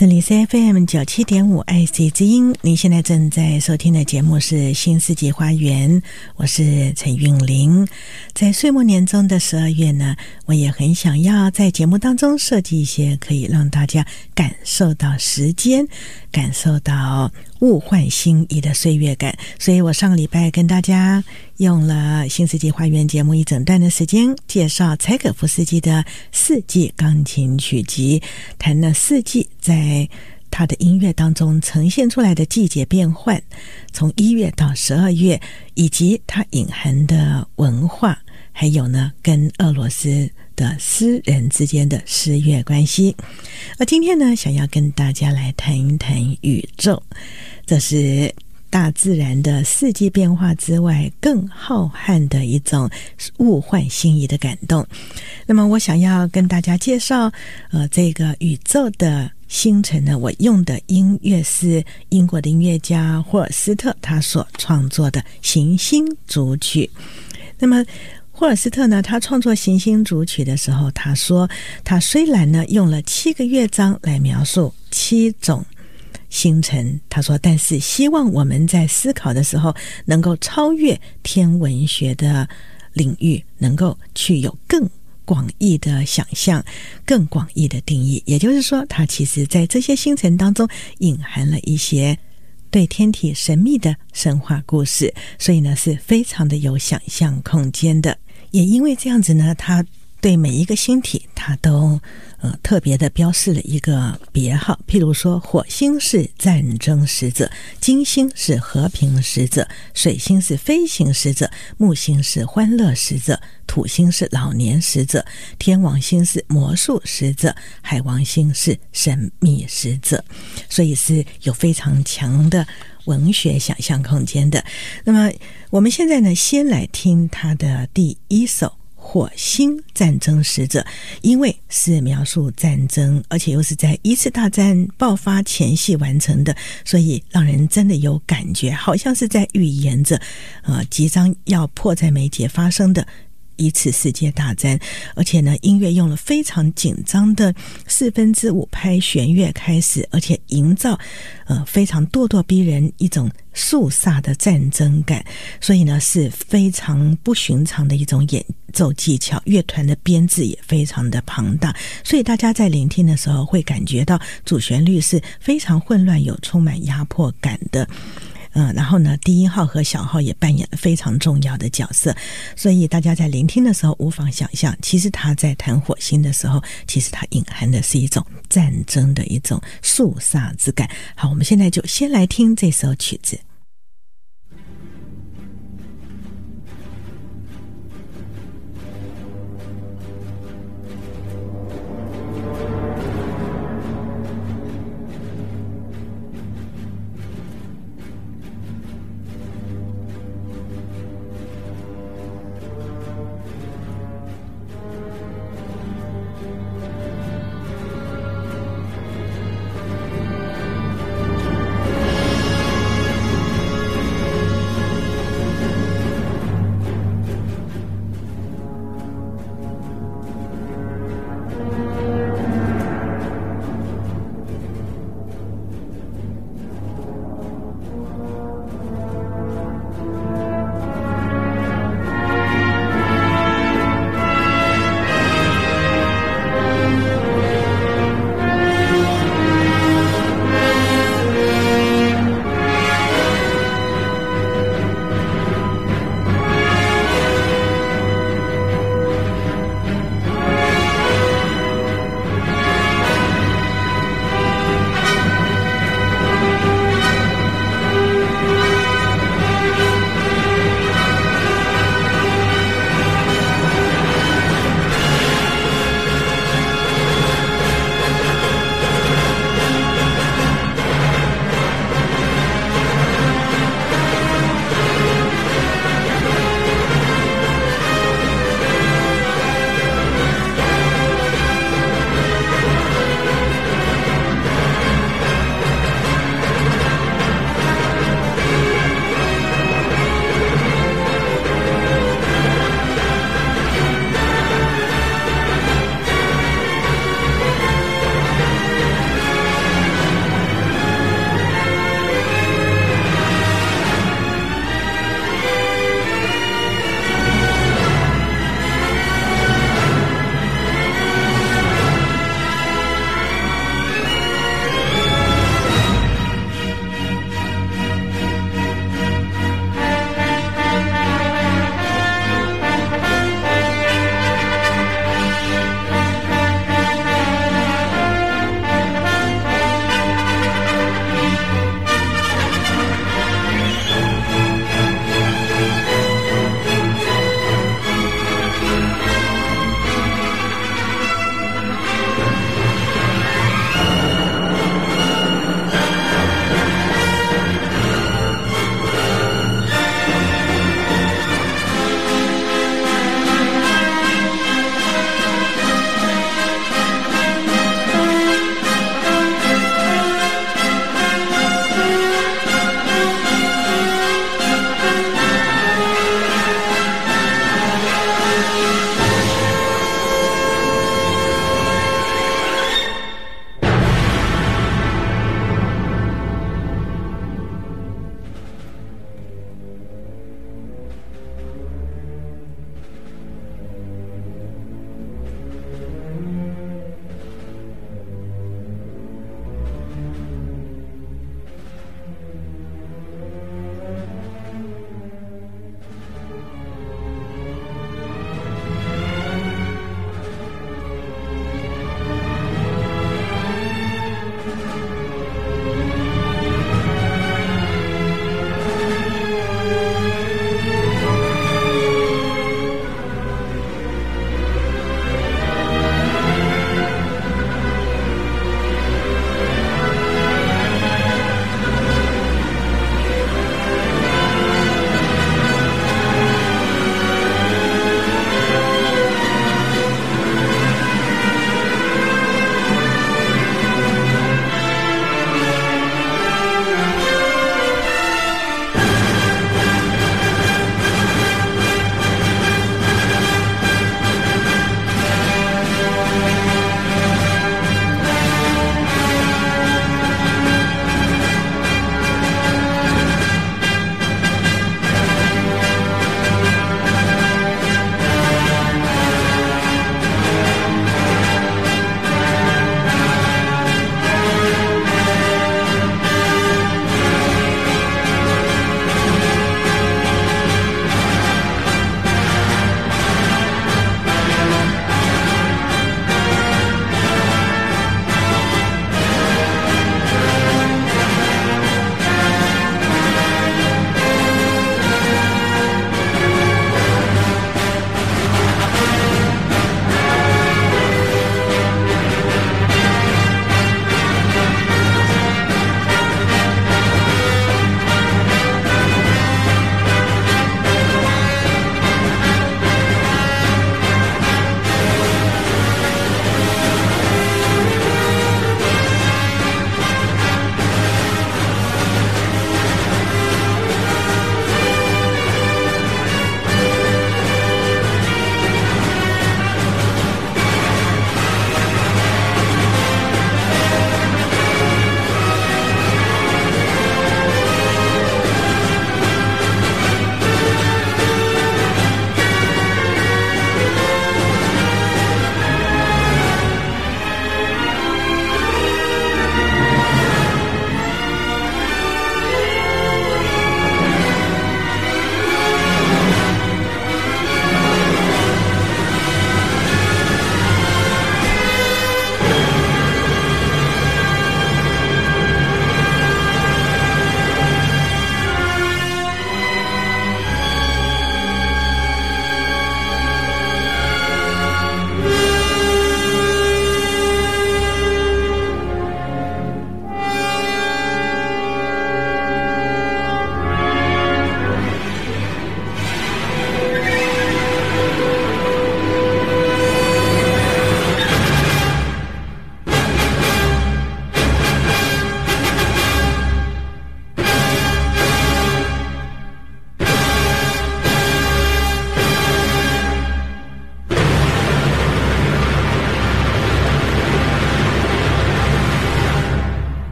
这里是 FM97.5 IC 之音，您现在正在收听的节目是新世纪花园，我是陈韵玲。在岁末年终的12月呢，我也很想要在节目当中设计一些可以让大家感受到时间，感受到物换星移的岁月感，所以我上个礼拜跟大家用了新世纪花园节目一整段的时间介绍柴可夫斯基的四季钢琴曲集，谈了四季在他的音乐当中呈现出来的季节变换，从1月到12月，以及它隐含的文化，还有呢跟俄罗斯的诗人之间的诗乐关系。而今天呢，想要跟大家来谈一谈宇宙，这是大自然的四季变化之外更浩瀚的一种物换星移的感动。那么我想要跟大家介绍这个宇宙的星辰呢，我用的音乐是英国的音乐家霍尔斯特他所创作的行星组曲。那么霍尔斯特呢，他创作行星组曲的时候，他说他虽然呢用了7个乐章来描述7种星辰，他说但是希望我们在思考的时候能够超越天文学的领域，能够去有更广义的想象，更广义的定义。也就是说，它其实在这些星辰当中隐含了一些对天体神秘的神话故事，所以呢是非常的有想象空间的。也因为这样子呢，它对每一个星体它都特别的标示了一个别号，譬如说火星是战争使者，金星是和平使者，水星是飞行使者，木星是欢乐使者，土星是老年使者，天王星是魔术使者，海王星是神秘使者，所以是有非常强的文学想象空间的。那么我们现在呢，先来听他的第一首火星战争使者，因为是描述战争，而且又是在一次大战爆发前夕完成的，所以让人真的有感觉，好像是在预言着即将要迫在眉睫发生的一次世界大战。而且呢，音乐用了非常紧张的5/4拍弦乐开始，而且营造非常咄咄逼人一种肃杀的战争感，所以呢是非常不寻常的一种演奏技巧，乐团的编制也非常的庞大，所以大家在聆听的时候会感觉到主旋律是非常混乱有充满压迫感的。然后呢，低音号和小号也扮演了非常重要的角色，所以大家在聆听的时候无法想象，其实他在弹火星的时候，其实他隐含的是一种战争的一种肃杀之感。好，我们现在就先来听这首曲子。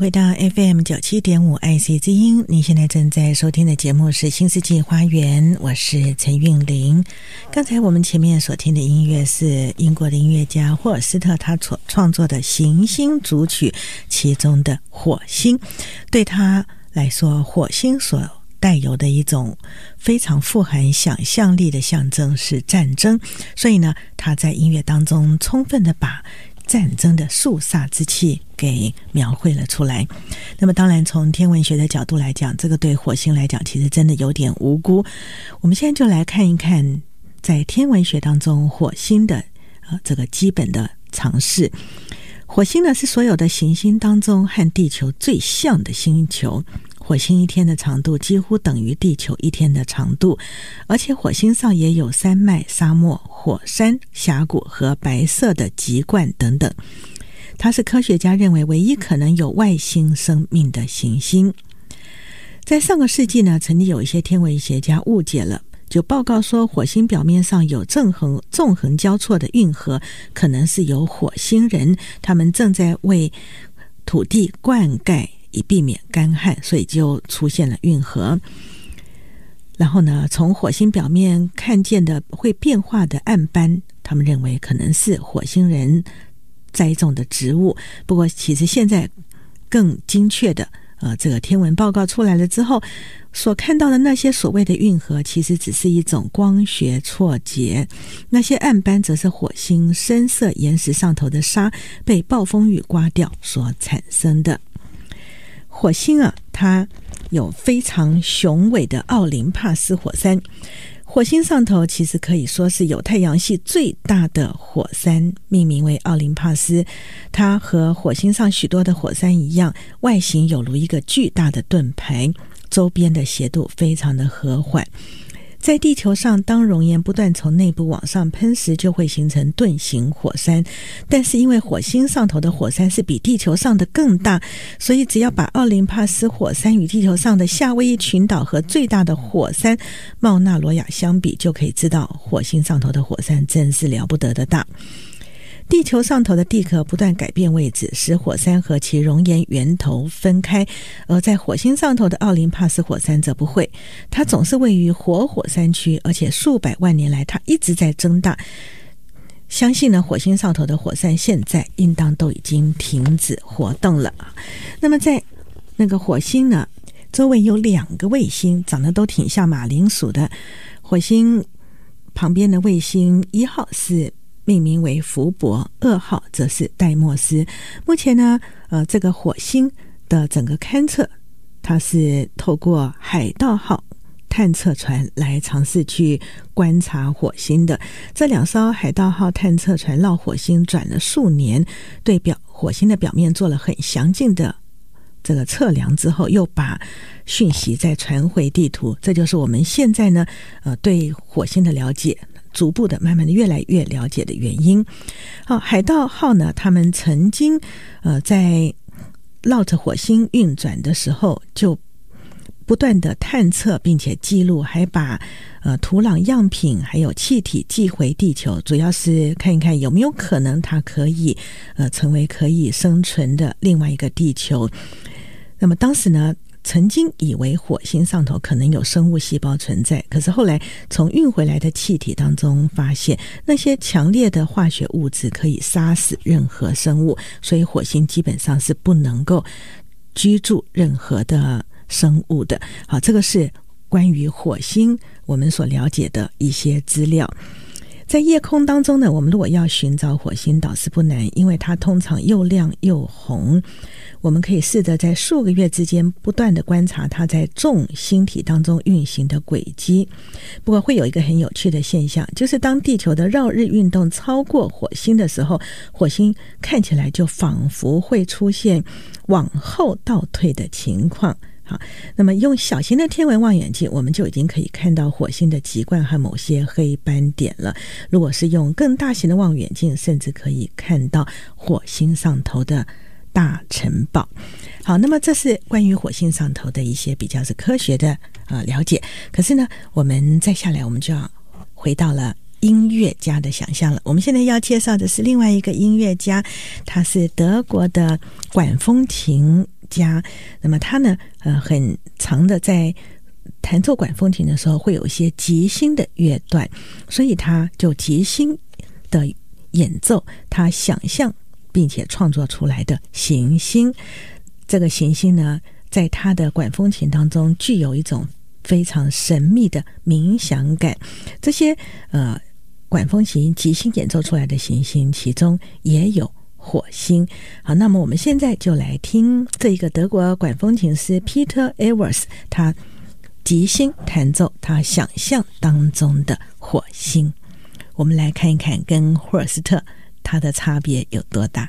回到 FM97.5 IC 之音，你现在正在收听的节目是新世纪花园，我是陈韵玲。刚才我们前面所听的音乐是英国的音乐家霍尔斯特他所创作的行星组曲其中的火星。对他来说，火星所带有的一种非常富含想象力的象征是战争，所以呢，他在音乐当中充分的把战争的肃杀之气给描绘了出来。那么当然从天文学的角度来讲，这个对火星来讲其实真的有点无辜。我们现在就来看一看在天文学当中火星的这个基本的常识。火星呢是所有的行星当中和地球最像的星球，火星一天的长度几乎等于地球一天的长度，而且火星上也有山脉、沙漠、火山、峡谷和白色的极冠等等。它是科学家认为唯一可能有外星生命的行星。在上个世纪呢，曾经有一些天文学家误解了，就报告说火星表面上有纵横交错的运河，可能是有火星人，他们正在为土地灌溉以避免干旱，所以就出现了运河。然后呢，从火星表面看见的会变化的暗斑，他们认为可能是火星人栽种的植物。不过其实现在更精确的这个天文报告出来了之后，所看到的那些所谓的运河其实只是一种光学错觉，那些暗斑则是火星深色岩石上头的沙被暴风雨刮掉所产生的。火星它有非常雄伟的奥林帕斯火山。火星上头其实可以说是有太阳系最大的火山，命名为奥林帕斯。它和火星上许多的火山一样，外形有如一个巨大的盾牌，周边的斜度非常的和缓。在地球上，当熔岩不断从内部往上喷时，就会形成盾形火山。但是因为火星上头的火山是比地球上的更大，所以只要把奥林帕斯火山与地球上的夏威夷群岛和最大的火山茂纳罗亚相比，就可以知道火星上头的火山真是了不得的大。地球上头的地壳不断改变位置，使火山和其熔岩源头分开，而在火星上头的奥林帕斯火山则不会，它总是位于活火山区，而且数百万年来它一直在增大。相信呢，火星上头的火山现在应当都已经停止活动了。那么在那个火星呢，周围有2个卫星，长得都挺像马铃薯的。火星旁边的卫星1号是命名为福伯，2号则是戴莫斯。目前呢，这个火星的整个勘测，它是透过海盗号探测船来尝试去观察火星的。这2艘海盗号探测船绕火星转了数年，对火星的表面做了很详尽的这个测量之后，又把讯息再传回地图。这就是我们现在呢对火星的了解逐步的慢慢的越来越了解的原因。海盗号呢，他们曾经在绕着火星运转的时候就不断的探测并且记录，还把土壤样品还有气体寄回地球，主要是看一看有没有可能它可以成为可以生存的另外一个地球。那么当时呢，曾经以为火星上头可能有生物细胞存在，可是后来从运回来的气体当中发现，那些强烈的化学物质可以杀死任何生物，所以火星基本上是不能够居住任何的生物的。好，这个是关于火星我们所了解的一些资料。在夜空当中呢，我们如果要寻找火星倒是不难，因为它通常又亮又红。我们可以试着在数个月之间不断的观察它在众星体当中运行的轨迹。不过会有一个很有趣的现象，就是当地球的绕日运动超过火星的时候，火星看起来就仿佛会出现往后倒退的情况。好，那么用小型的天文望远镜，我们就已经可以看到火星的极冠和某些黑斑点了。如果是用更大型的望远镜，甚至可以看到火星上头的大城堡。好，那么这是关于火星上头的一些比较是科学的了解。可是呢，我们再下来，我们就要回到了音乐家的想象了。我们现在要介绍的是另外一个音乐家，他是德国的管风琴家。那么他呢很长的在弹奏管风琴的时候会有一些即兴的乐段，所以他就即兴的演奏他想象并且创作出来的行星。这个行星呢在他的管风琴当中具有一种非常神秘的冥想感。这些管风琴即兴演奏出来的行星其中也有火星。好，那么我们现在就来听这一个德国管风琴师 Peter Evers 他即兴弹奏他想象当中的火星。我们来看一看跟霍尔斯特它的差别有多大。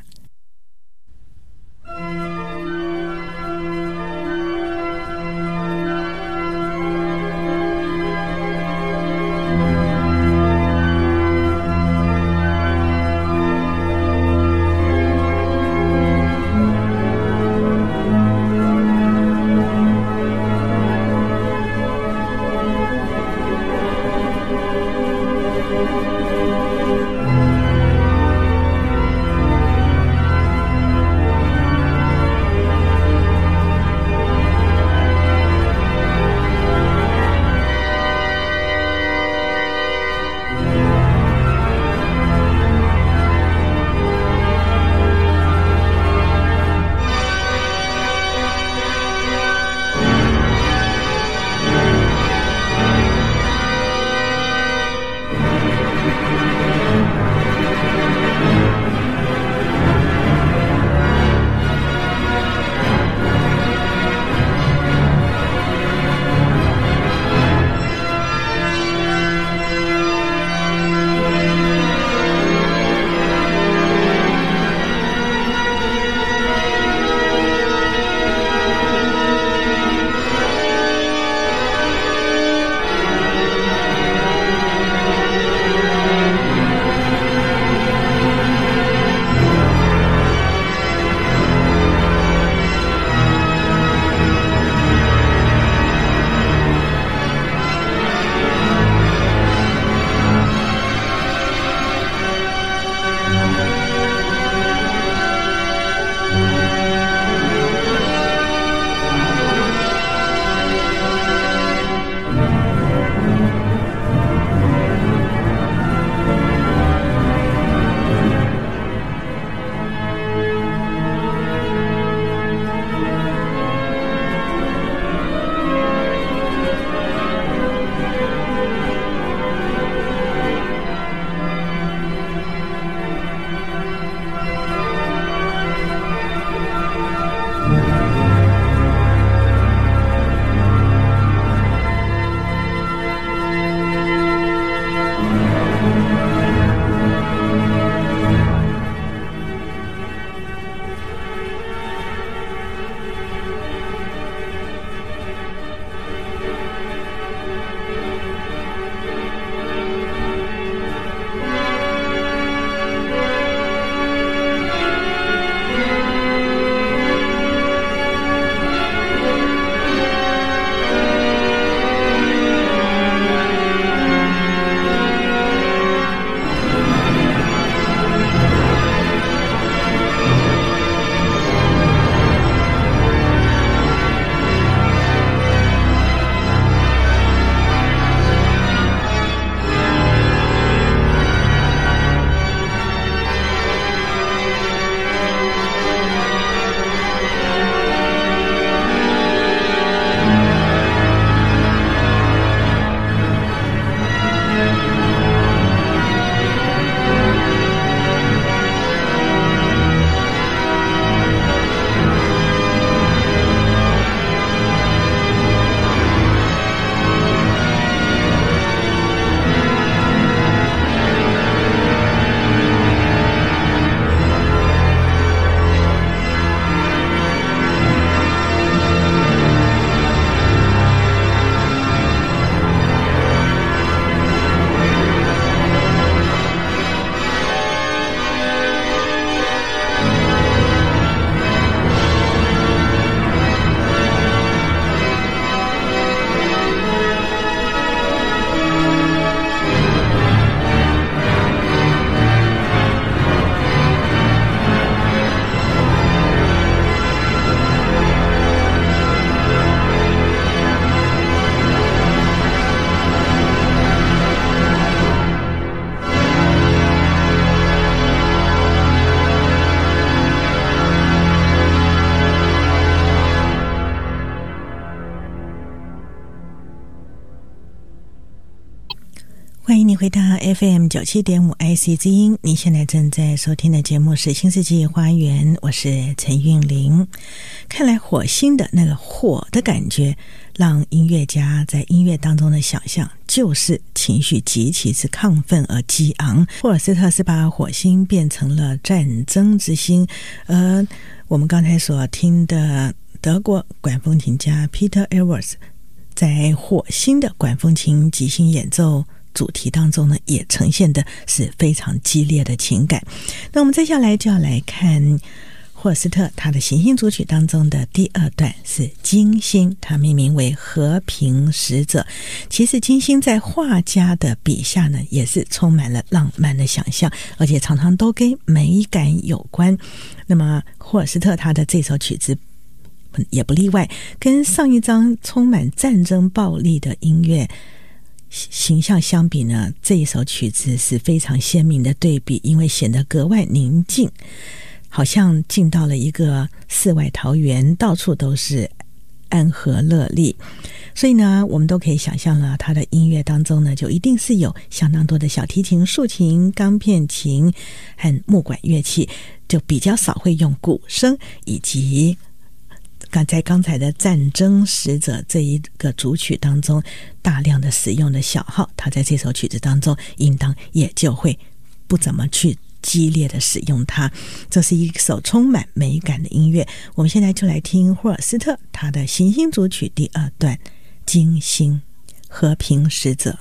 欢迎你回到 FM97.5 IC 之音，你现在正在收听的节目是新世纪花园，我是陈韵玲。看来火星的那个火的感觉，让音乐家在音乐当中的想象就是情绪极其之亢奋而激昂。霍尔斯特是把火星变成了战争之星，而我们刚才所听的德国管风琴家 Peter Evers 在火星的管风琴即兴演奏主题当中呢，也呈现的是非常激烈的情感。那我们接下来就要来看霍尔斯特他的行星组曲当中的第二段是金星，它命名为和平使者。其实金星在画家的笔下呢，也是充满了浪漫的想象，而且常常都跟美感有关。那么霍尔斯特他的这首曲子也不例外，跟上一张充满战争暴力的音乐形象相比呢，这一首曲子是非常鲜明的对比，因为显得格外宁静，好像进到了一个世外桃源，到处都是安和乐利。所以呢，我们都可以想象了，他的音乐当中呢，就一定是有相当多的小提琴、竖琴、钢片琴和木管乐器，就比较少会用鼓声，以及在刚才的战争使者这一个主曲当中大量的使用的小号，他在这首曲子当中应当也就会不怎么去激烈的使用它。这是一首充满美感的音乐。我们现在就来听霍尔斯特他的行星组曲第二段金星和平使者。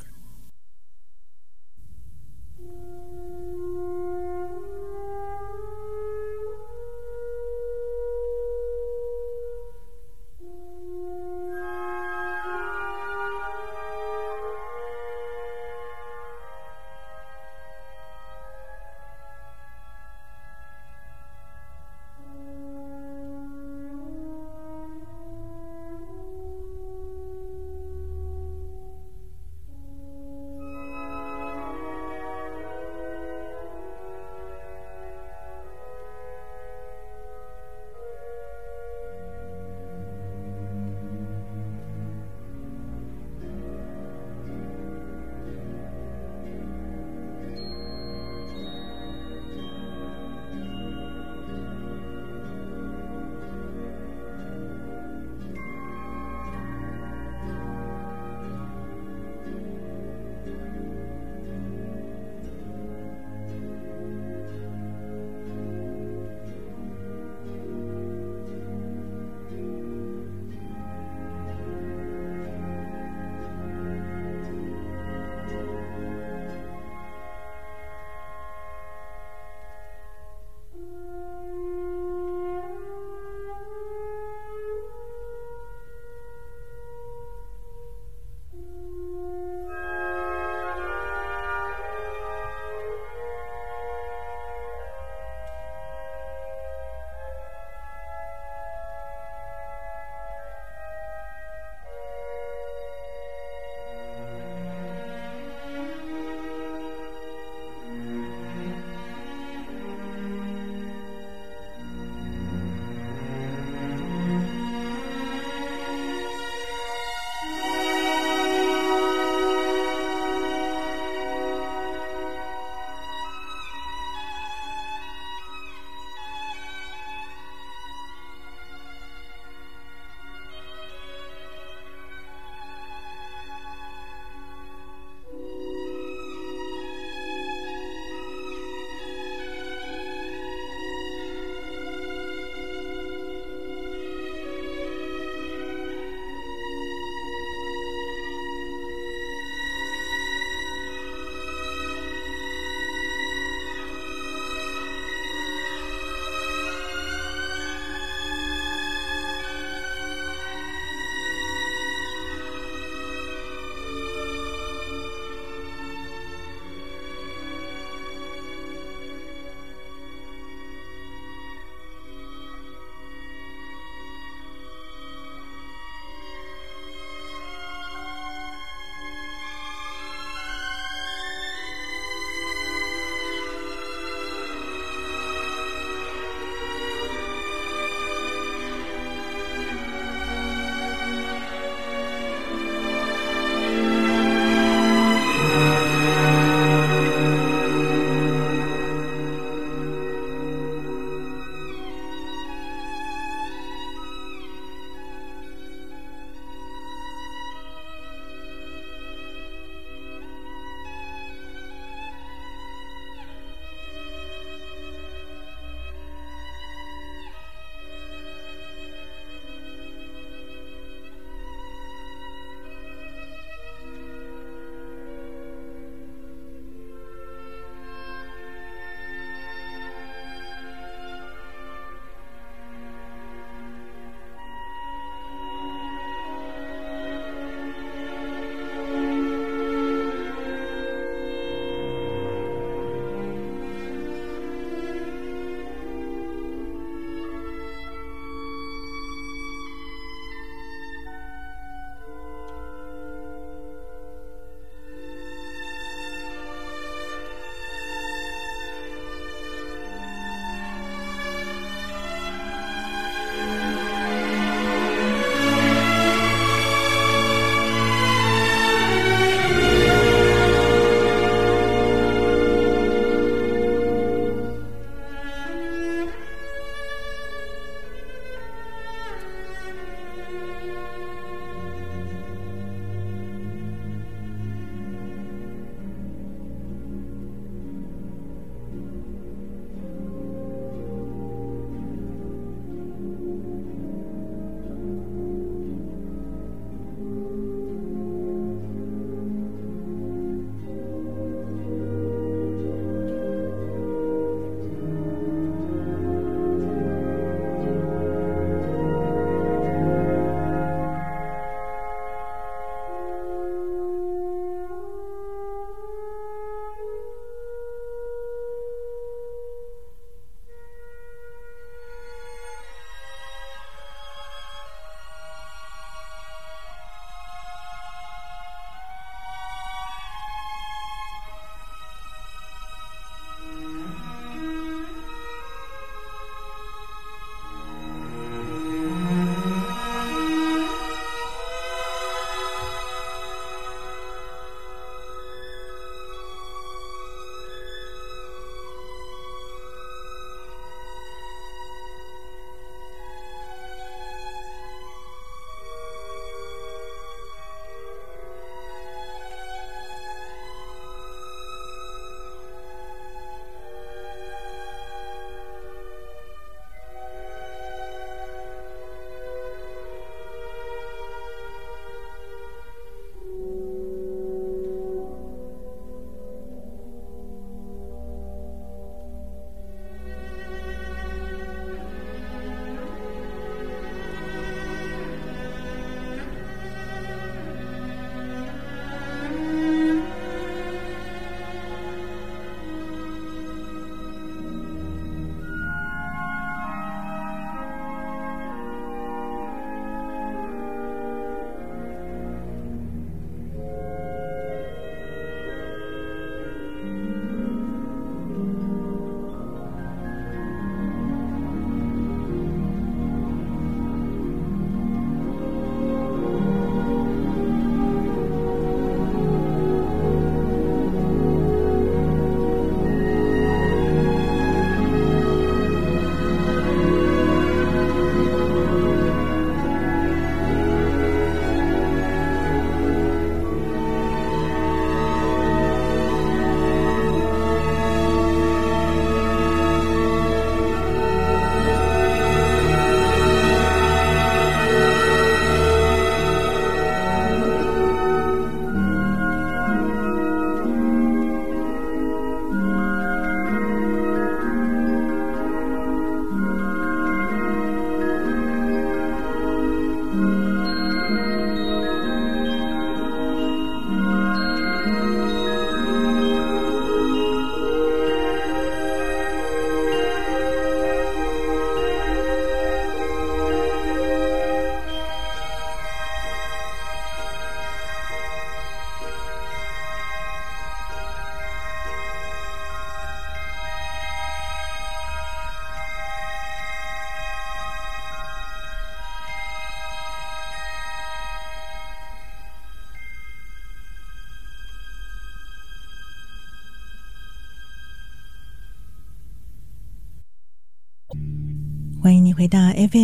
欢迎你回到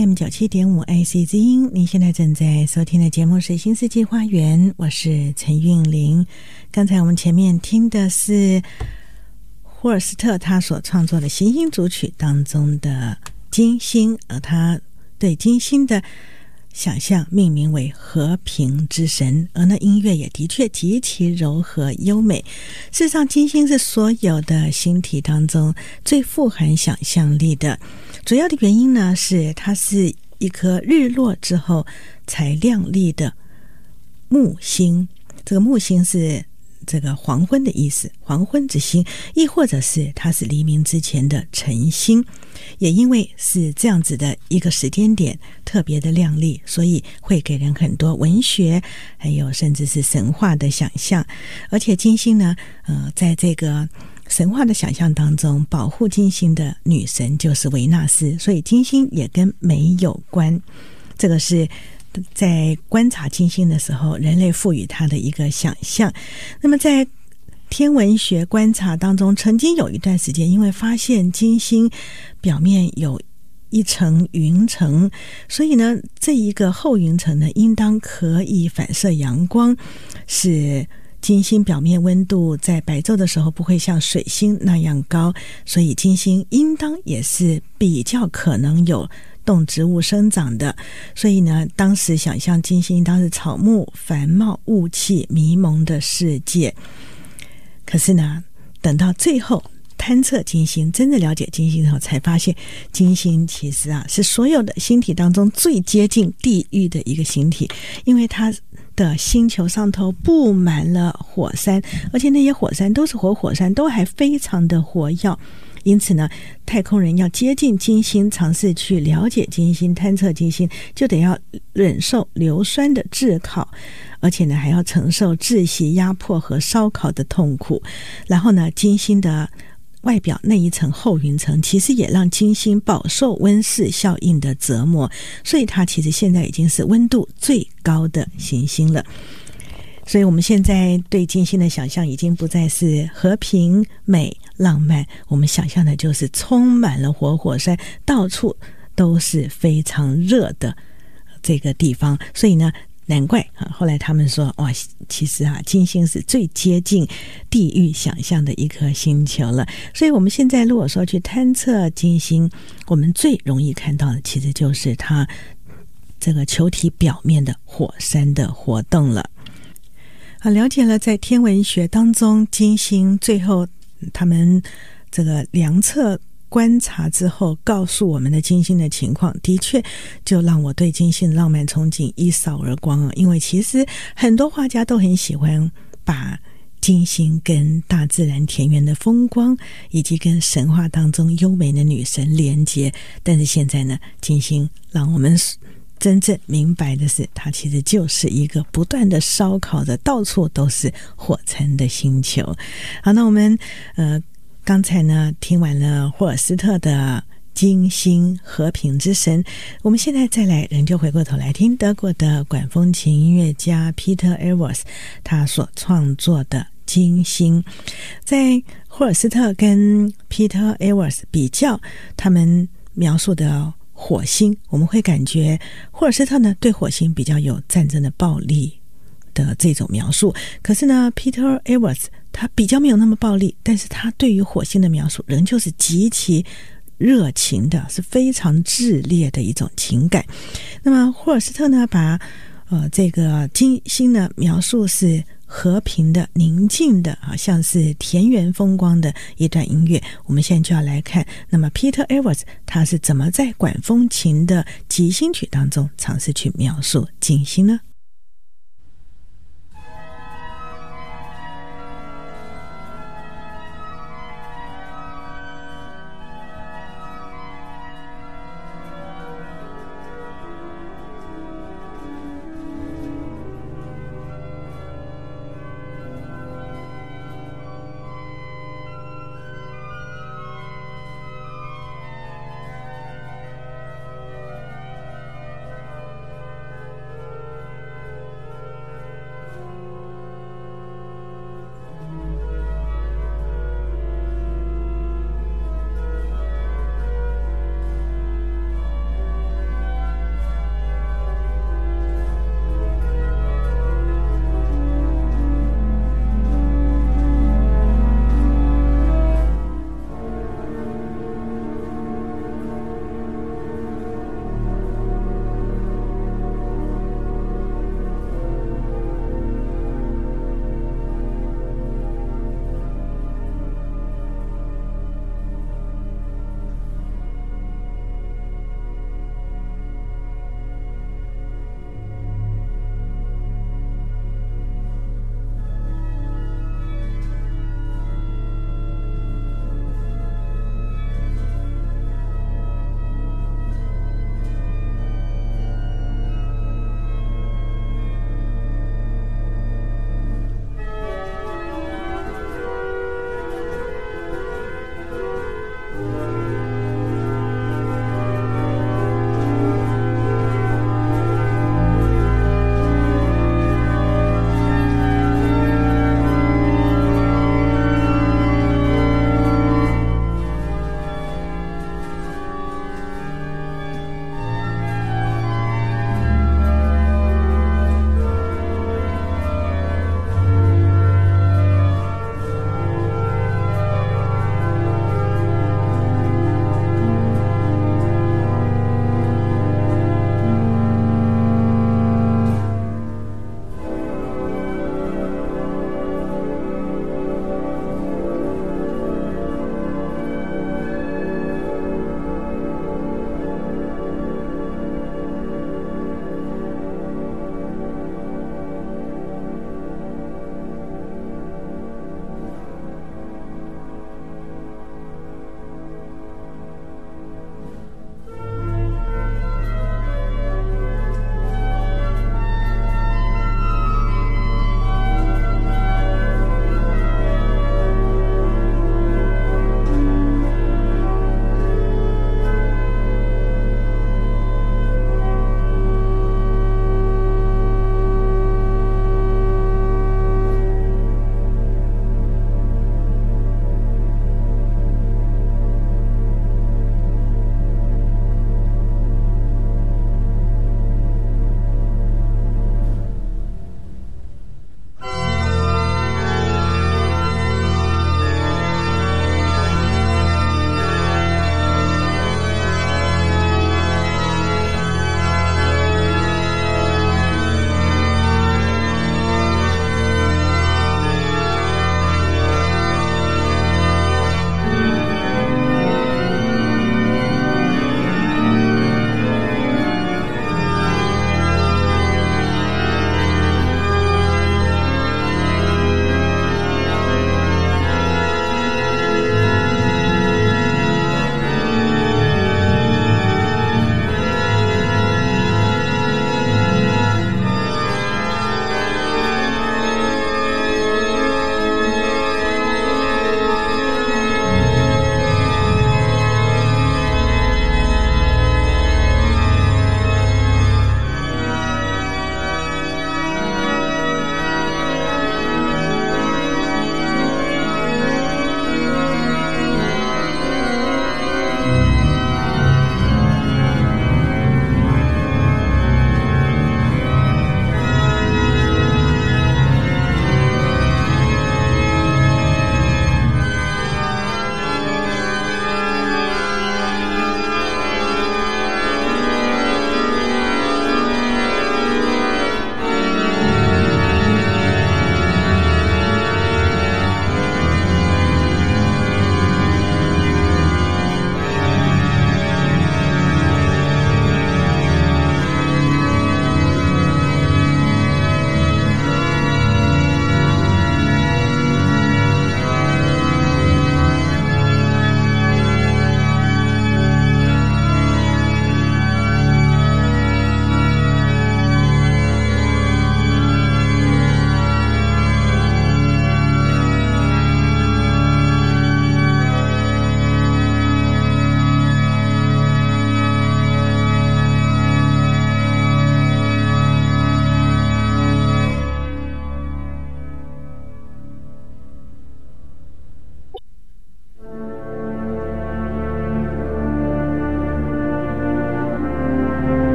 FM97.5 IC 之音，您现在正在收听的节目是新世纪花园，我是陈韵玲。刚才我们前面听的是霍尔斯特他所创作的行星组曲当中的金星，而他对金星的想象命名为和平之神，而那音乐也的确极其柔和优美。事实上，金星是所有的星体当中最富含想象力的，主要的原因呢是它是一颗日落之后才亮丽的木星。这个木星是这个黄昏的意思，黄昏之星，亦或者是它是黎明之前的晨星。也因为是这样子的一个时间点特别的亮丽，所以会给人很多文学还有甚至是神话的想象。而且金星呢在这个神话的想象当中，保护金星的女神就是维纳斯，所以金星也跟美有关。这个是在观察金星的时候人类赋予它的一个想象。那么在天文学观察当中，曾经有一段时间因为发现金星表面有一层云层，所以呢这一个后云层呢应当可以反射阳光，使金星表面温度在白昼的时候不会像水星那样高，所以金星应当也是比较可能有动植物生长的。所以呢当时想象金星当时草木繁茂，雾气迷蒙的世界。可是呢等到最后探测金星，真的了解金星后，才发现金星其实是所有的星体当中最接近地狱的一个星体，因为它的星球上头布满了火山，而且那些火山都是活火山，都还非常的活跃。因此呢太空人要接近金星，尝试去了解金星，探测金星，就得要忍受硫酸的炙烤，而且呢还要承受窒息、压迫和烧烤的痛苦。然后呢金星的外表那一层后云层其实也让金星饱受温室效应的折磨，所以它其实现在已经是温度最高的行星了。所以我们现在对金星的想象已经不再是和平、美、浪漫，我们想象的就是充满了活火山，到处都是非常热的这个地方。所以呢难怪后来他们说哇，其实金星是最接近地狱想象的一颗星球了。所以我们现在如果说去探测金星，我们最容易看到的其实就是它这个球体表面的火山的活动了。了解了在天文学当中金星最后他们这个量测观察之后告诉我们的金星的情况，的确就让我对金星的浪漫憧憬一扫而光因为其实很多画家都很喜欢把金星跟大自然田园的风光以及跟神话当中优美的女神连接，但是现在呢金星让我们真正明白的是，它其实就是一个不断的烧烤的到处都是火山的星球。好，那我们刚才呢听完了霍尔斯特的金星和平之神，我们现在再来仍旧回过头来听德国的管风琴音乐家 Peter Evers 他所创作的金星。在霍尔斯特跟 Peter Evers 比较他们描述的火星，我们会感觉霍尔斯特呢对火星比较有战争的暴力的这种描述，可是呢 Peter Evers 他比较没有那么暴力，但是他对于火星的描述仍旧是极其热情的，是非常炽烈的一种情感。那么霍尔斯特呢把这个金星呢描述是和平的、宁静的，好像是田园风光的一段音乐。我们现在就要来看，那么 Peter Evers 他是怎么在管风琴的即兴曲当中尝试去描述金星呢？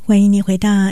欢迎你回到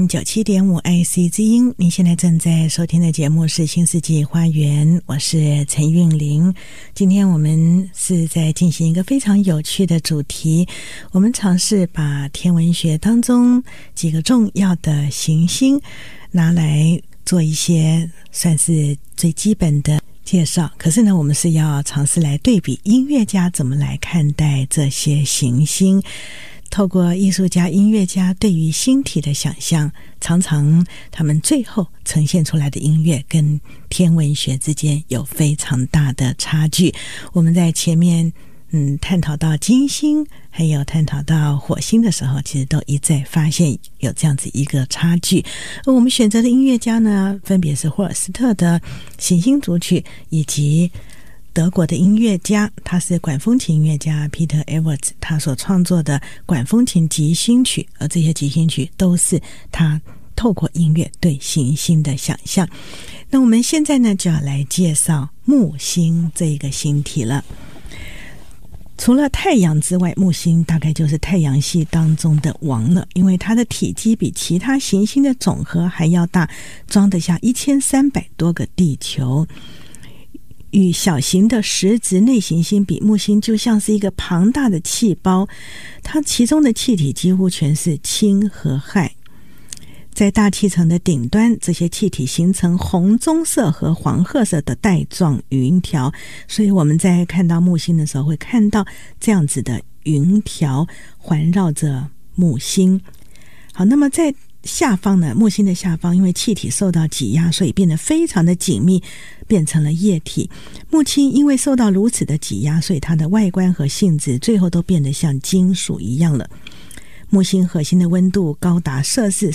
FM97.5 IC 之音，你现在正在收听的节目是新世纪花园，我是陈韵玲。今天我们是在进行一个非常有趣的主题，我们尝试把天文学当中几个重要的行星拿来做一些算是最基本的介绍，可是呢我们是要尝试来对比音乐家怎么来看待这些行星，透过艺术家、音乐家对于星体的想象，常常他们最后呈现出来的音乐跟天文学之间有非常大的差距。我们在前面探讨到金星还有探讨到火星的时候，其实都一再发现有这样子一个差距。而我们选择的音乐家呢，分别是霍尔斯特的行星组曲，以及德国的音乐家，他是管风琴音乐家 Peter Evers， 他所创作的管风琴即兴曲，而这些即兴曲都是他透过音乐对行星的想象。那我们现在呢就要来介绍木星这一个星体了。除了太阳之外，木星大概就是太阳系当中的王了，因为它的体积比其他行星的总和还要大，装得下1300多个地球。与小型的实质内行星比，木星就像是一个庞大的气包，它其中的气体几乎全是氢和氦。在大气层的顶端，这些气体形成红棕色和黄褐色的带状云条，所以我们在看到木星的时候会看到这样子的云条环绕着木星。好，那么在下方呢，木星的下方因为气体受到挤压，所以变得非常的紧密，变成了液体。木星因为受到如此的挤压，所以它的外观和性质最后都变得像金属一样了。木星核心的温度高达摄氏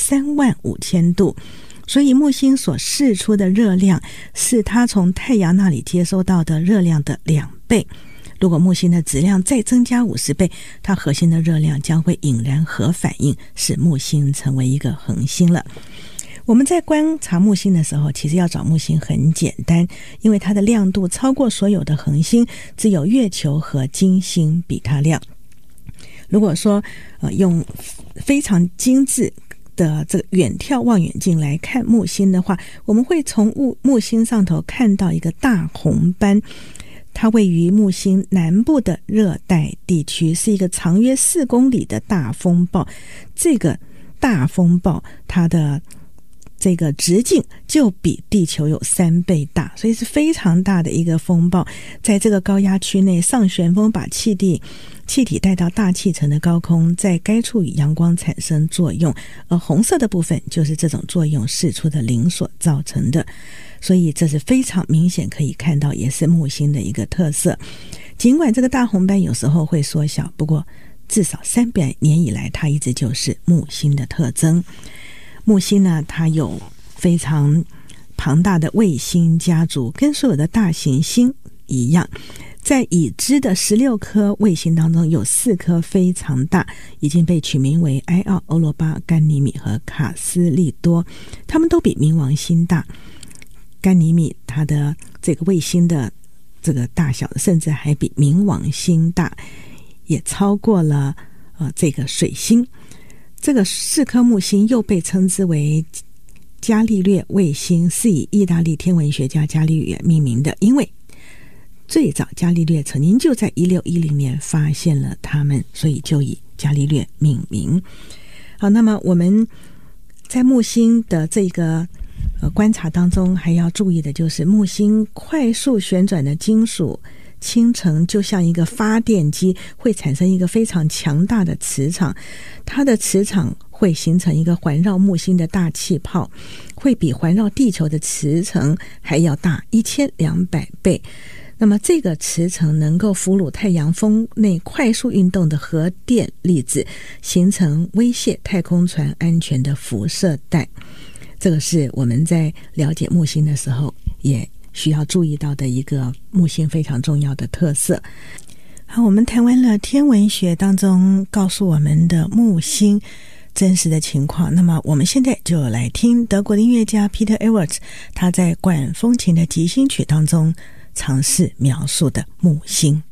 35000度，所以木星所释出的热量是它从太阳那里接收到的热量的2倍。如果木星的质量再增加50倍，它核心的热量将会引燃核反应，使木星成为一个恒星了。我们在观察木星的时候，其实要找木星很简单，因为它的亮度超过所有的恒星，只有月球和金星比它亮。如果说用非常精致的这个远眺望远镜来看木星的话，我们会从木星上头看到一个大红斑，它位于木星南部的热带地区，是一个长约4公里的大风暴。这个大风暴它的这个直径就比地球有3倍大，所以是非常大的一个风暴。在这个高压区内，上旋风把气体带到大气层的高空，在该处与阳光产生作用，而红色的部分就是这种作用释出的磷所造成的。所以这是非常明显可以看到，也是木星的一个特色。尽管这个大红斑有时候会缩小，不过至少300年以来，它一直就是木星的特征。木星呢，它有非常庞大的卫星家族，跟所有的大行星一样。在已知的16颗卫星当中，有4颗非常大，已经被取名为埃奥、欧罗巴、甘尼米和卡斯利多，它们都比冥王星大。甘尼米它的这个卫星的这个大小甚至还比冥王星大，也超过了这个水星。这个4颗木星又被称之为伽利略卫星，是以意大利天文学家伽利略命名的，因为最早伽利略曾经就在1610年发现了它们，所以就以伽利略命名。好，那么我们在木星的这个观察当中还要注意的就是木星快速旋转的金属氢层就像一个发电机，会产生一个非常强大的磁场，它的磁场会形成一个环绕木星的大气泡，会比环绕地球的磁层还要大1200倍。那么这个磁层能够俘虏太阳风内快速运动的核电粒子，形成威胁太空船安全的辐射带。这个是我们在了解木星的时候也需要注意到的一个木星非常重要的特色。好，我们谈完了天文学当中告诉我们的木星真实的情况，那么我们现在就来听德国的音乐家 Peter Evers 他在管风琴的即兴曲当中尝试描述的木星。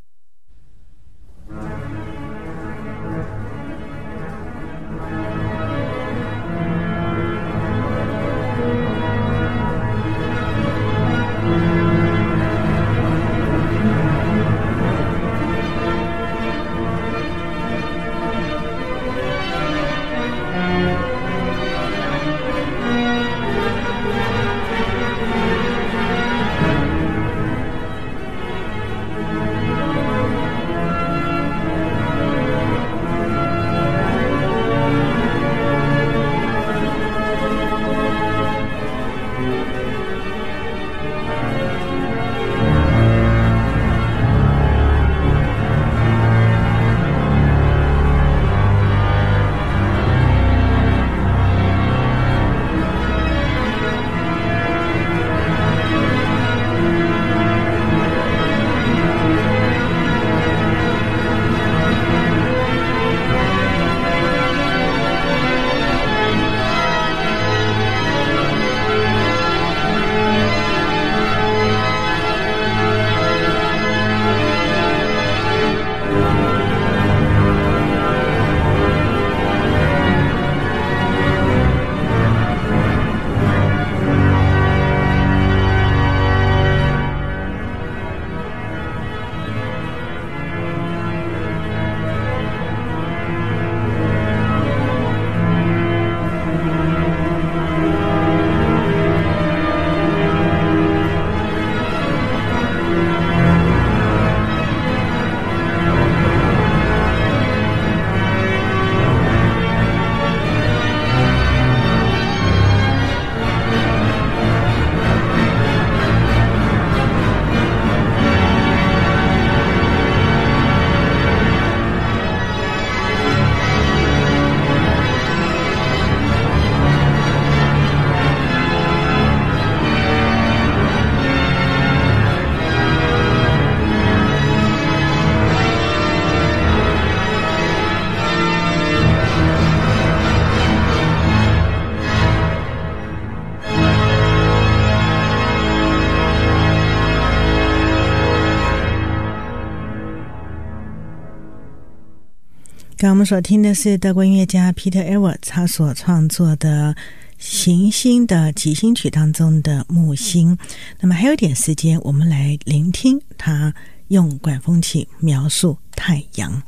刚我们所听的是德国音乐家 Peter Evert 他所创作的行星的即兴曲当中的木星。那么还有点时间，我们来聆听他用管风琴描述太阳。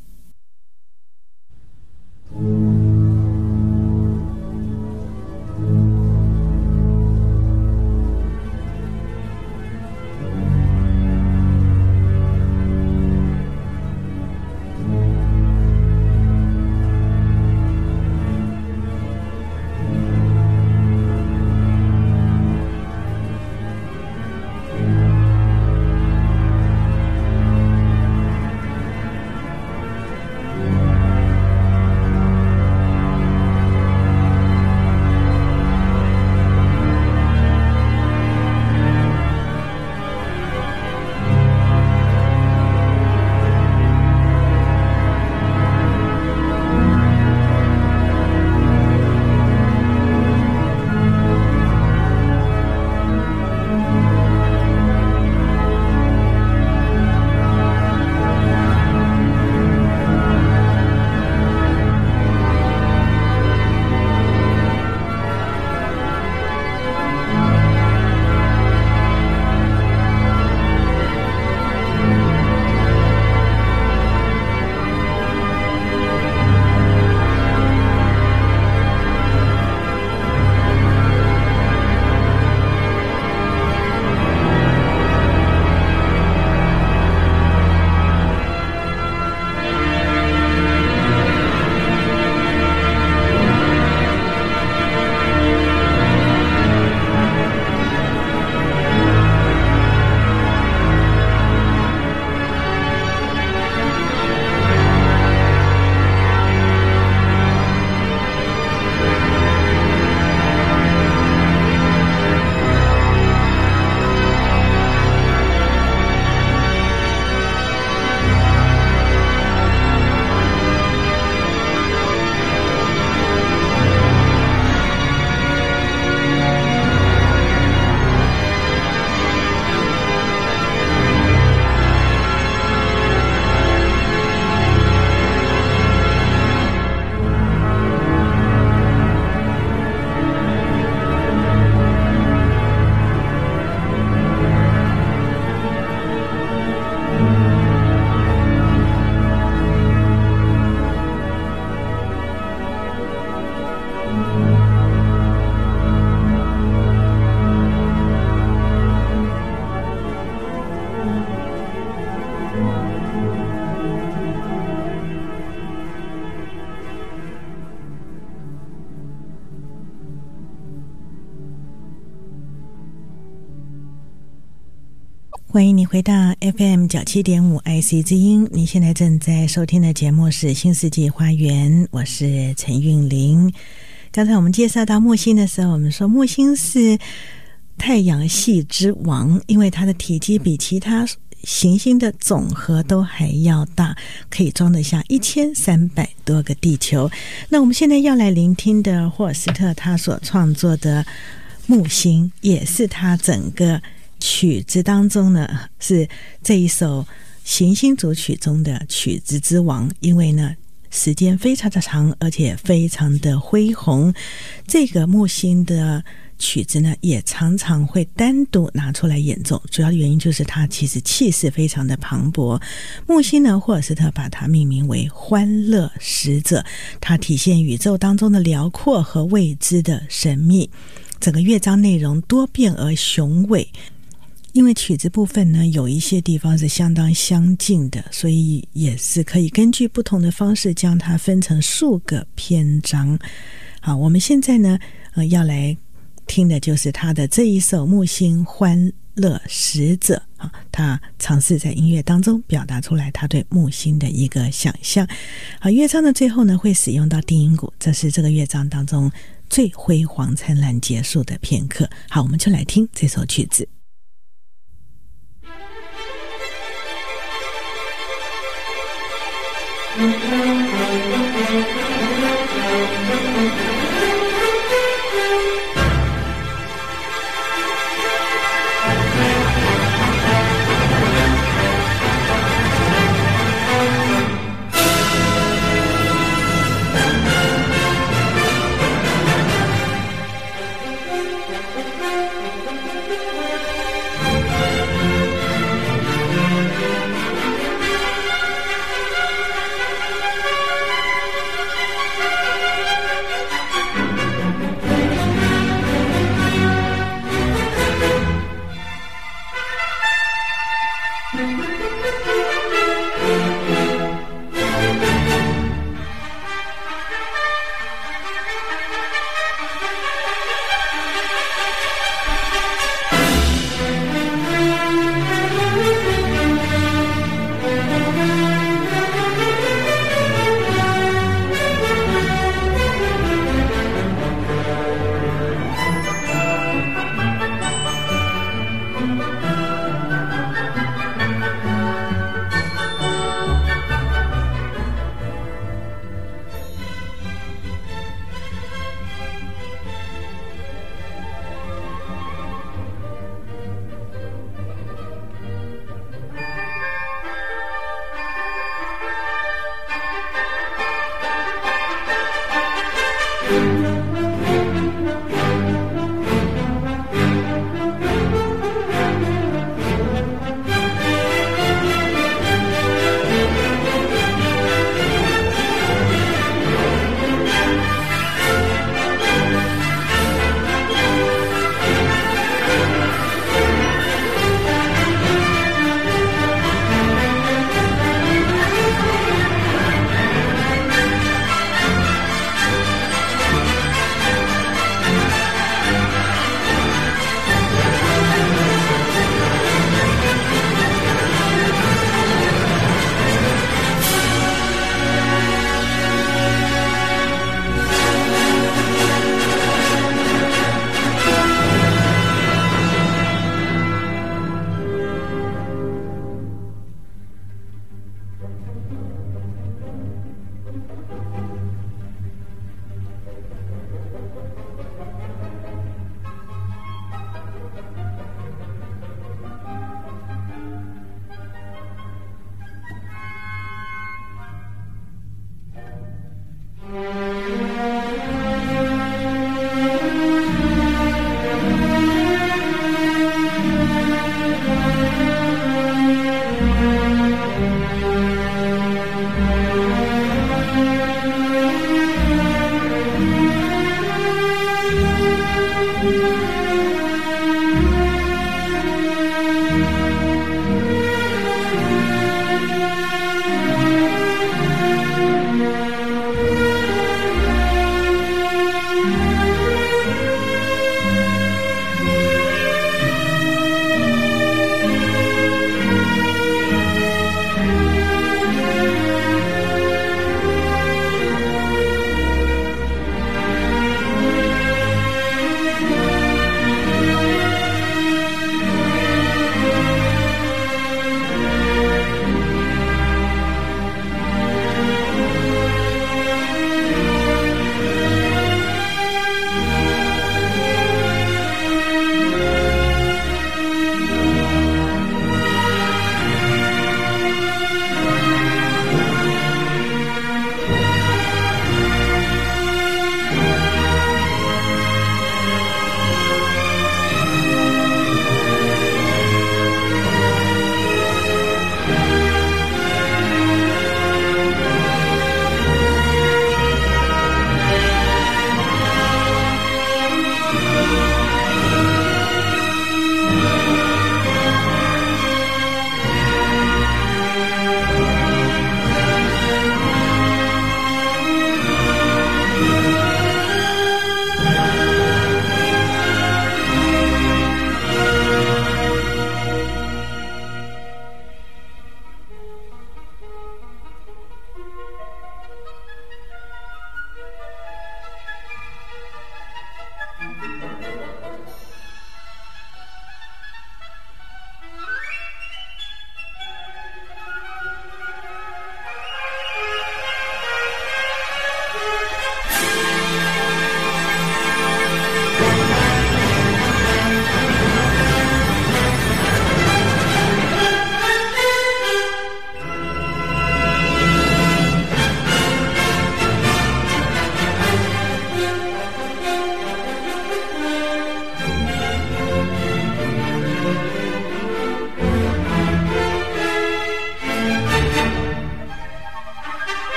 欢迎你回到 FM97.5 IC 之音，你现在正在收听的节目是新世纪花园，我是陈韵玲。刚才我们介绍到木星的时候，我们说木星是太阳系之王，因为它的体积比其他行星的总和都还要大，可以装得下1300多个地球。那我们现在要来聆听的霍尔斯特他所创作的木星，也是他整个曲子当中呢，是这一首行星组曲中的曲子之王，因为呢时间非常的长，而且非常的恢宏。这个木星的曲子呢也常常会单独拿出来演奏，主要的原因就是它其实气势非常的磅礴。木星呢，霍尔斯特把它命名为欢乐使者，它体现宇宙当中的辽阔和未知的神秘。整个乐章内容多变而雄伟，因为曲子部分呢有一些地方是相当相近的，所以也是可以根据不同的方式将它分成数个篇章。好，我们现在呢要来听的就是他的这一首木星欢乐使者，他尝试在音乐当中表达出来他对木星的一个想象。好，乐章的最后呢会使用到定音鼓，这是这个乐章当中最辉煌灿烂结束的片刻。好，我们就来听这首曲子。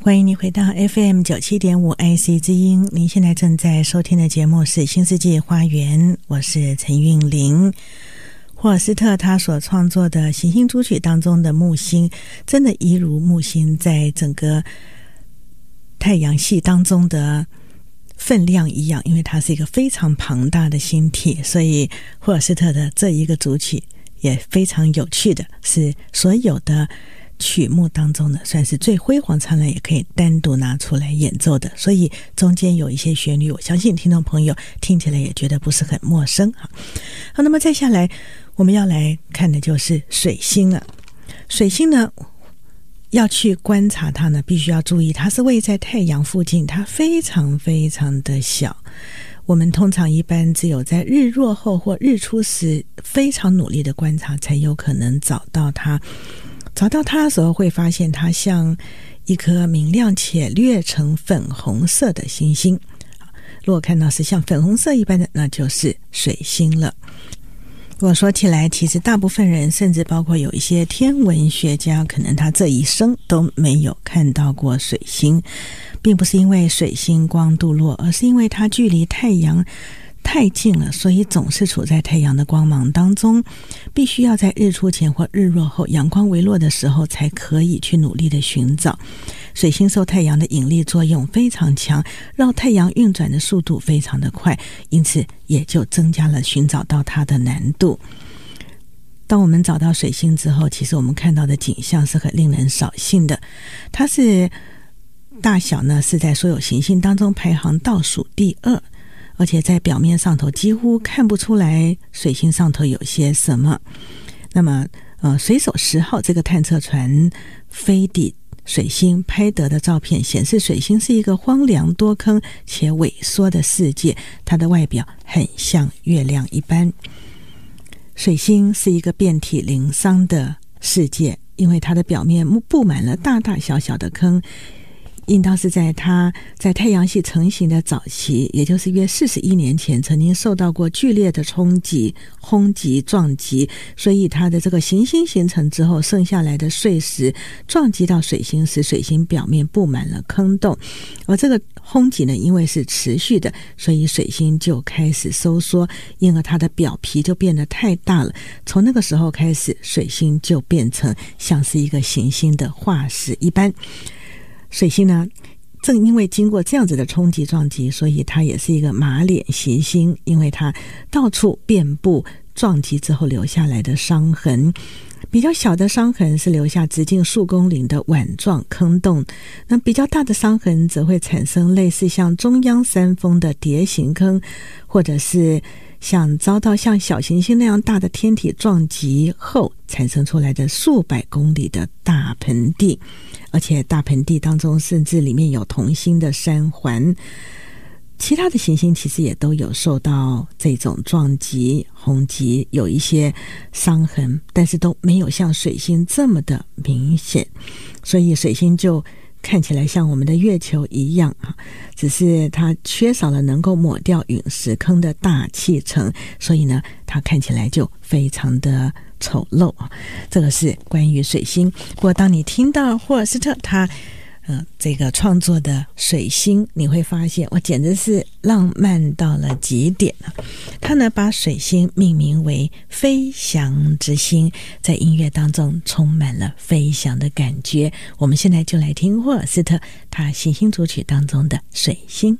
欢迎你回到 FM97.5 IC 之音，您现在正在收听的节目是新世纪花园，我是陈韵玲。霍尔斯特他所创作的行星组曲当中的木星，真的一如木星在整个太阳系当中的分量一样，因为它是一个非常庞大的星体，所以霍尔斯特的这一个组曲也非常有趣的是，所有的曲目当中呢，算是最辉煌灿烂，也可以单独拿出来演奏的，所以中间有一些旋律，我相信听众朋友听起来也觉得不是很陌生。好，那么再下来我们要来看的就是水星了。水星呢，要去观察它呢，必须要注意它是位在太阳附近，它非常非常的小，我们通常一般只有在日落后或日出时非常努力的观察才有可能找到它。找到它的时候会发现它像一颗明亮且略呈粉红色的星星，如果看到是像粉红色一般的，那就是水星了。我说起来，其实大部分人甚至包括有一些天文学家，可能他这一生都没有看到过水星，并不是因为水星光度弱，而是因为它距离太阳太近了，所以总是处在太阳的光芒当中，必须要在日出前或日落后阳光微弱的时候才可以去努力的寻找。水星受太阳的引力作用非常强，绕太阳运转的速度非常的快，因此也就增加了寻找到它的难度。当我们找到水星之后，其实我们看到的景象是很令人扫兴的，它是大小呢是在所有行星当中排行倒数第2，而且在表面上头几乎看不出来水星上头有些什么。那么水手10号这个探测船飞抵水星拍得的照片显示，水星是一个荒凉多坑且萎缩的世界，它的外表很像月亮一般。水星是一个遍体鳞伤的世界，因为它的表面布满了大大小小的坑，应当是在它在太阳系成型的早期，也就是约41年前曾经受到过剧烈的冲击、轰击、撞击，所以它的这个行星形成之后剩下来的碎石撞击到水星，使水星表面布满了坑洞。而这个轰击呢，因为是持续的，所以水星就开始收缩，因而它的表皮就变得太大了。从那个时候开始，水星就变成像是一个行星的化石一般。水星呢，正因为经过这样子的冲击撞击，所以它也是一个马脸行星，因为它到处遍布撞击之后留下来的伤痕。比较小的伤痕是留下直径数公里的碗状坑洞，那比较大的伤痕则会产生类似像中央山峰的蝶形坑，或者是像遭到像小行星那样大的天体撞击后产生出来的数百公里的大盆地，而且大盆地当中甚至里面有同心的山环。其他的行星其实也都有受到这种撞击、轰击，有一些伤痕，但是都没有像水星这么的明显，所以水星就看起来像我们的月球一样，只是它缺少了能够抹掉陨石坑的大气层，所以呢，它看起来就非常的丑陋。这个是关于水星。不过当你听到霍尔斯特他这个创作的水星，你会发现我简直是浪漫到了极点了。他呢把水星命名为飞翔之星，在音乐当中充满了飞翔的感觉。我们现在就来听霍尔斯特他行星组曲当中的水星。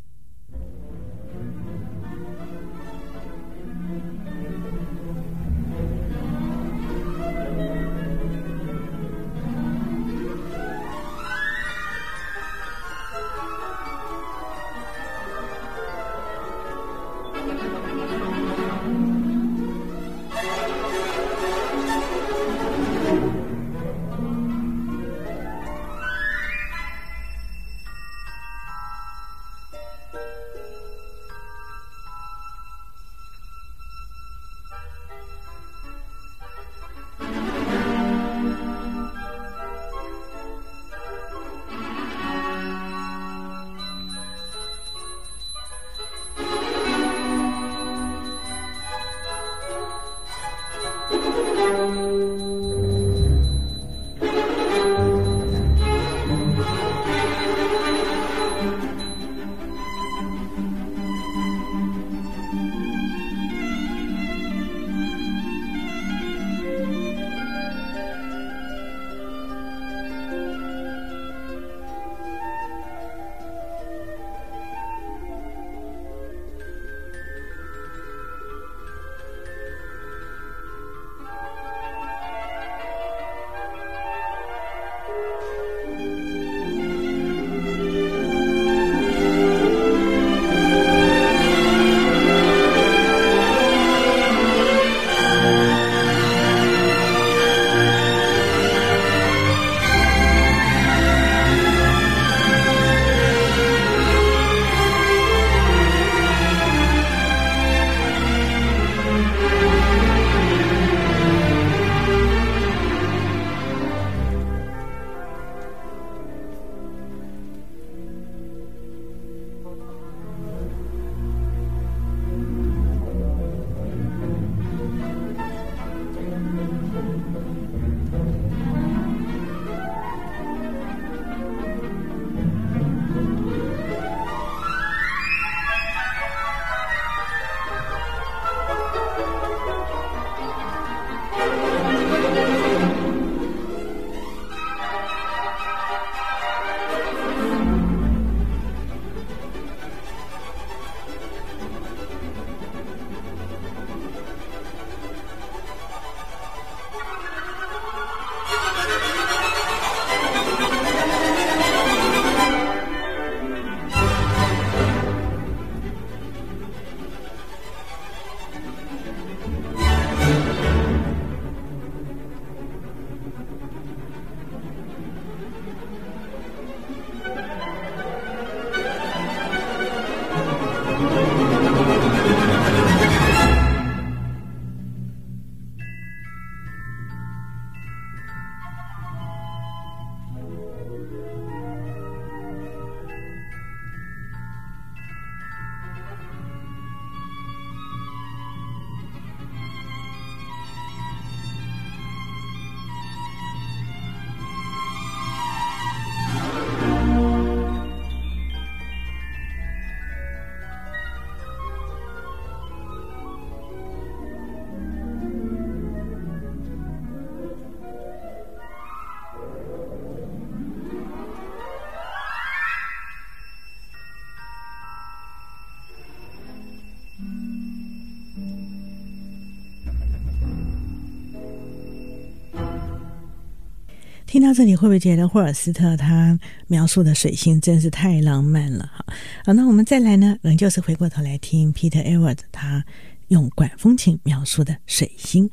听到这里会不会觉得霍尔斯特他描述的水星真是太浪漫了？好，那我们再来呢，仍旧是回过头来听 Peter Edwards 他用管风琴描述的水星。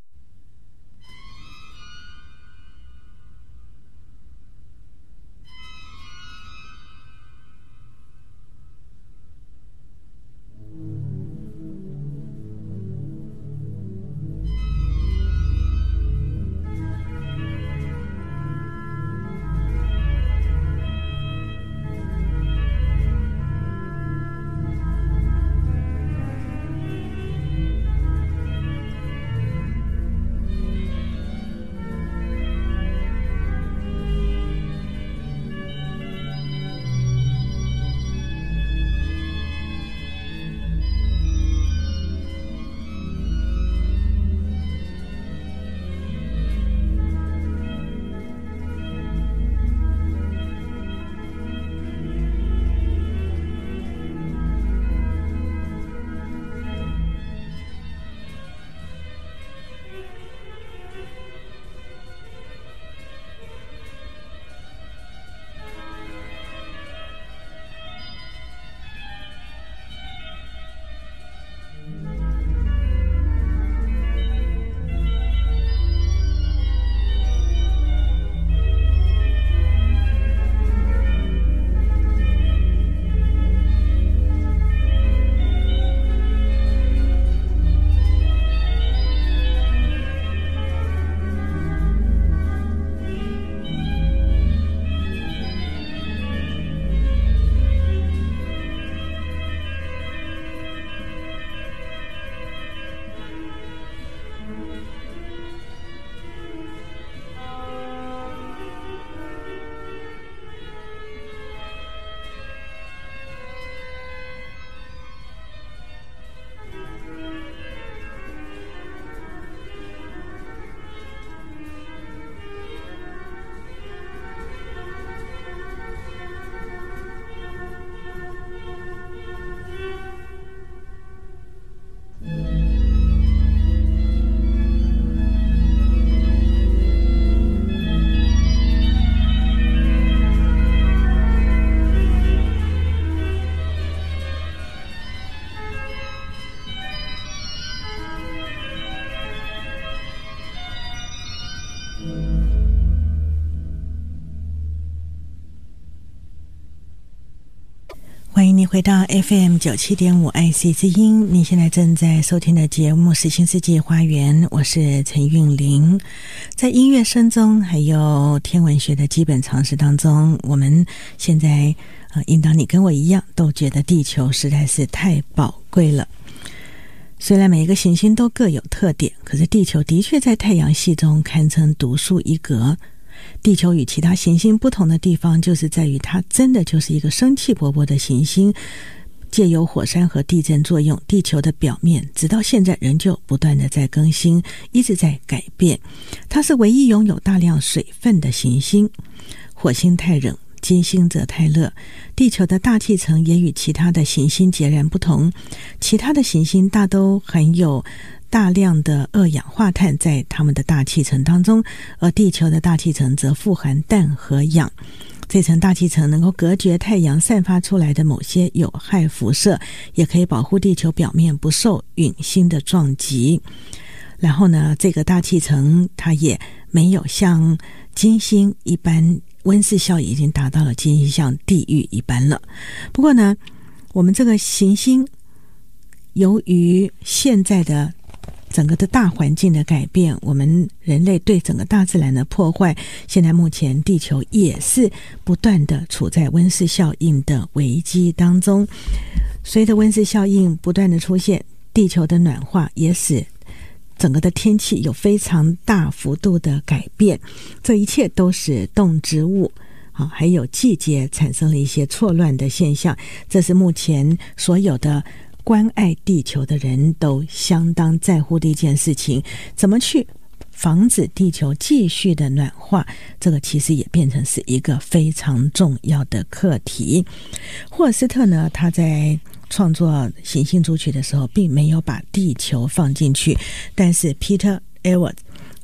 欢迎你回到 FM 97.5 IC 之音，你现在正在收听的节目是新世纪花园，我是陈韵玲。在音乐声中还有天文学的基本常识当中，我们现在应当你跟我一样都觉得地球实在是太宝贵了。虽然每一个行星都各有特点，可是地球的确在太阳系中堪称独树一格。地球与其他行星不同的地方，就是在于它真的就是一个生气勃勃的行星，借由火山和地震作用，地球的表面直到现在仍旧不断的在更新，一直在改变。它是唯一拥有大量水分的行星。火星太冷，金星则太热。地球的大气层也与其他的行星截然不同，其他的行星大都含有大量的二氧化碳在它们的大气层当中，而地球的大气层则富含氮和氧。这层大气层能够隔绝太阳散发出来的某些有害辐射，也可以保护地球表面不受陨星的撞击。然后呢，这个大气层它也没有像金星一般，温室效应已经达到了金星像地狱一般了。不过呢，我们这个行星由于现在的整个的大环境的改变，我们人类对整个大自然的破坏，现在目前地球也是不断的处在温室效应的危机当中。随着温室效应不断的出现，地球的暖化也使整个的天气有非常大幅度的改变，这一切都使动植物还有季节产生了一些错乱的现象，这是目前所有的关爱地球的人都相当在乎的一件事情。怎么去防止地球继续的暖化，这个其实也变成是一个非常重要的课题。霍尔斯特呢，他在创作行星组曲的时候并没有把地球放进去，但是 Peter Edwards 则把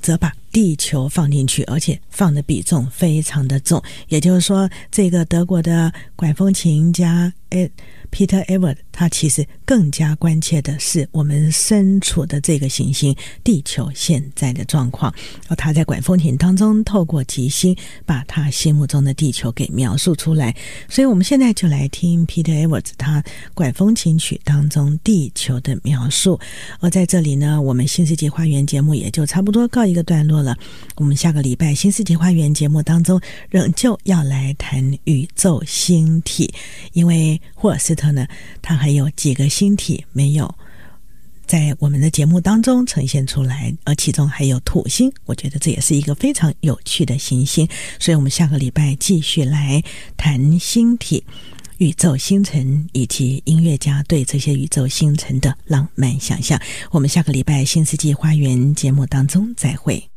地球放进去，而且放的比重非常的重。也就是说，这个德国的管风琴家Peter Evert 他其实更加关切的是我们身处的这个行星地球现在的状况，而他在管风琴当中透过即兴把他心目中的地球给描述出来。所以我们现在就来听 Peter Evert 他管风琴曲当中地球的描述。而在这里呢，我们新世纪花园节目也就差不多告一个段落了。我们下个礼拜新世纪花园节目当中仍旧要来谈宇宙星体，因为霍尔斯特呢，他还有几个星体没有在我们的节目当中呈现出来，而其中还有土星，我觉得这也是一个非常有趣的行星。所以我们下个礼拜继续来谈星体、宇宙星辰以及音乐家对这些宇宙星辰的浪漫想象。我们下个礼拜新世纪花园节目当中再会。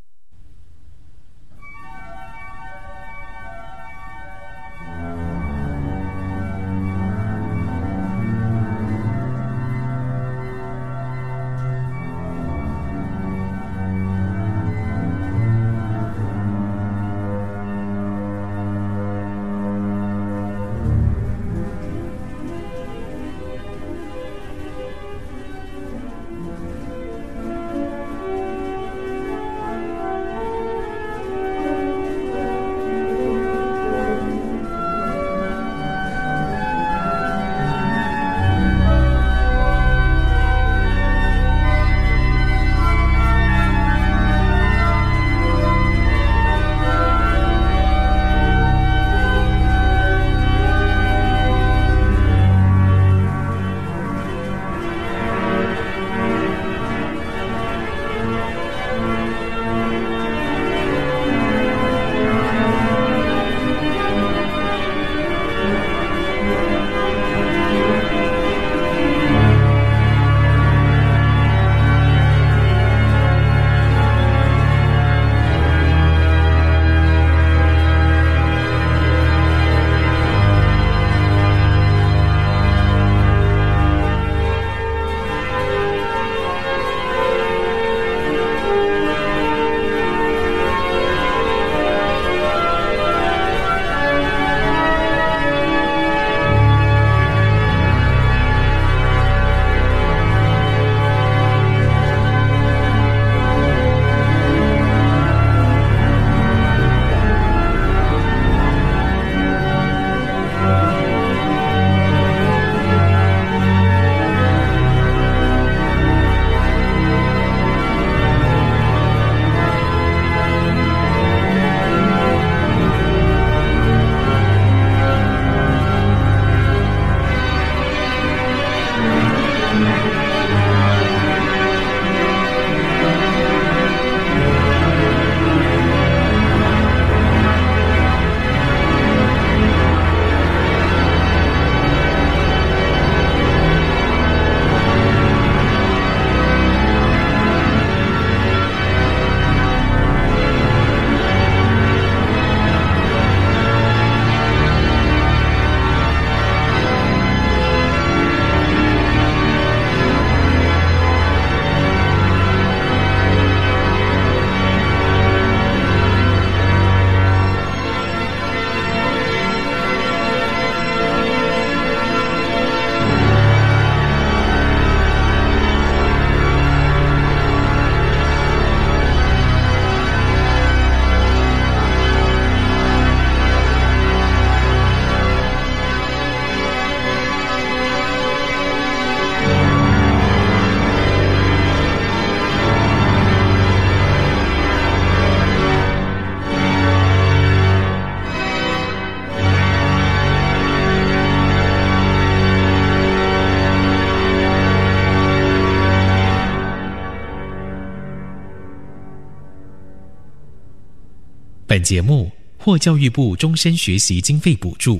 本节目获教育部终身学习经费补助。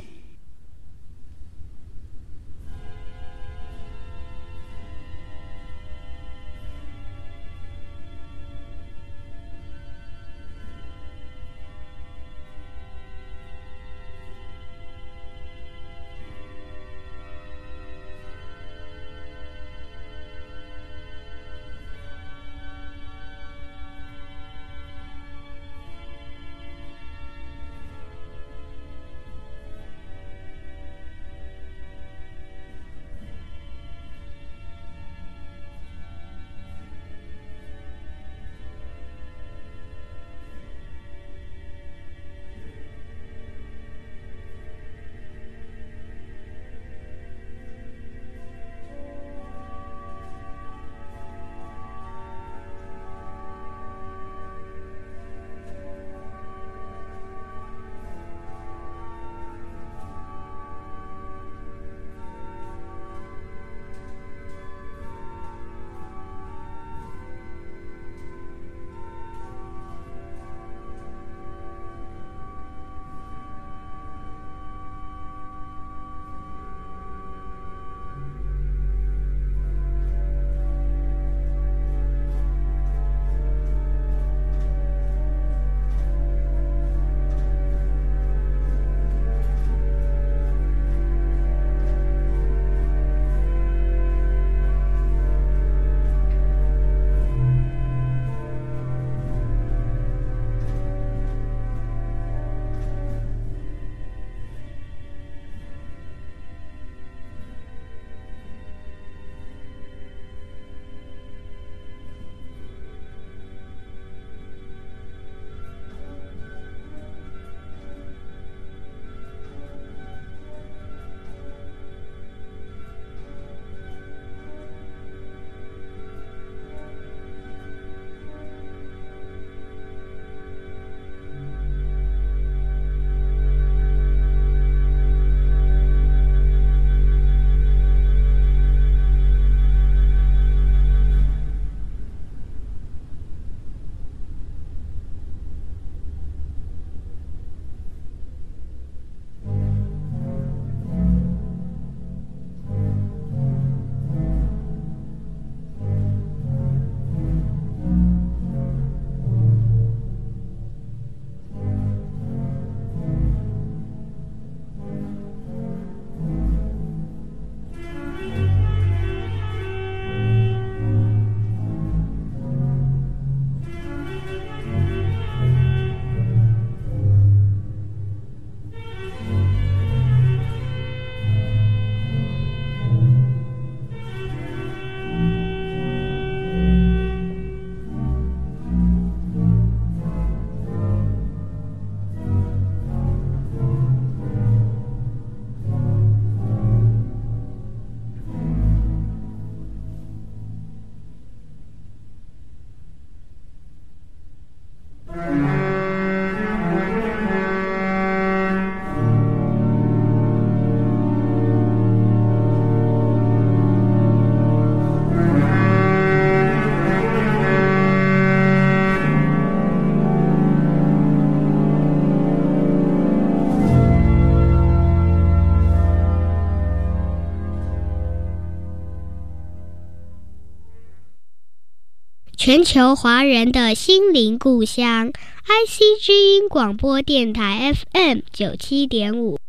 全球华人的心灵故乡，IC 之音广播电台 FM 97.5。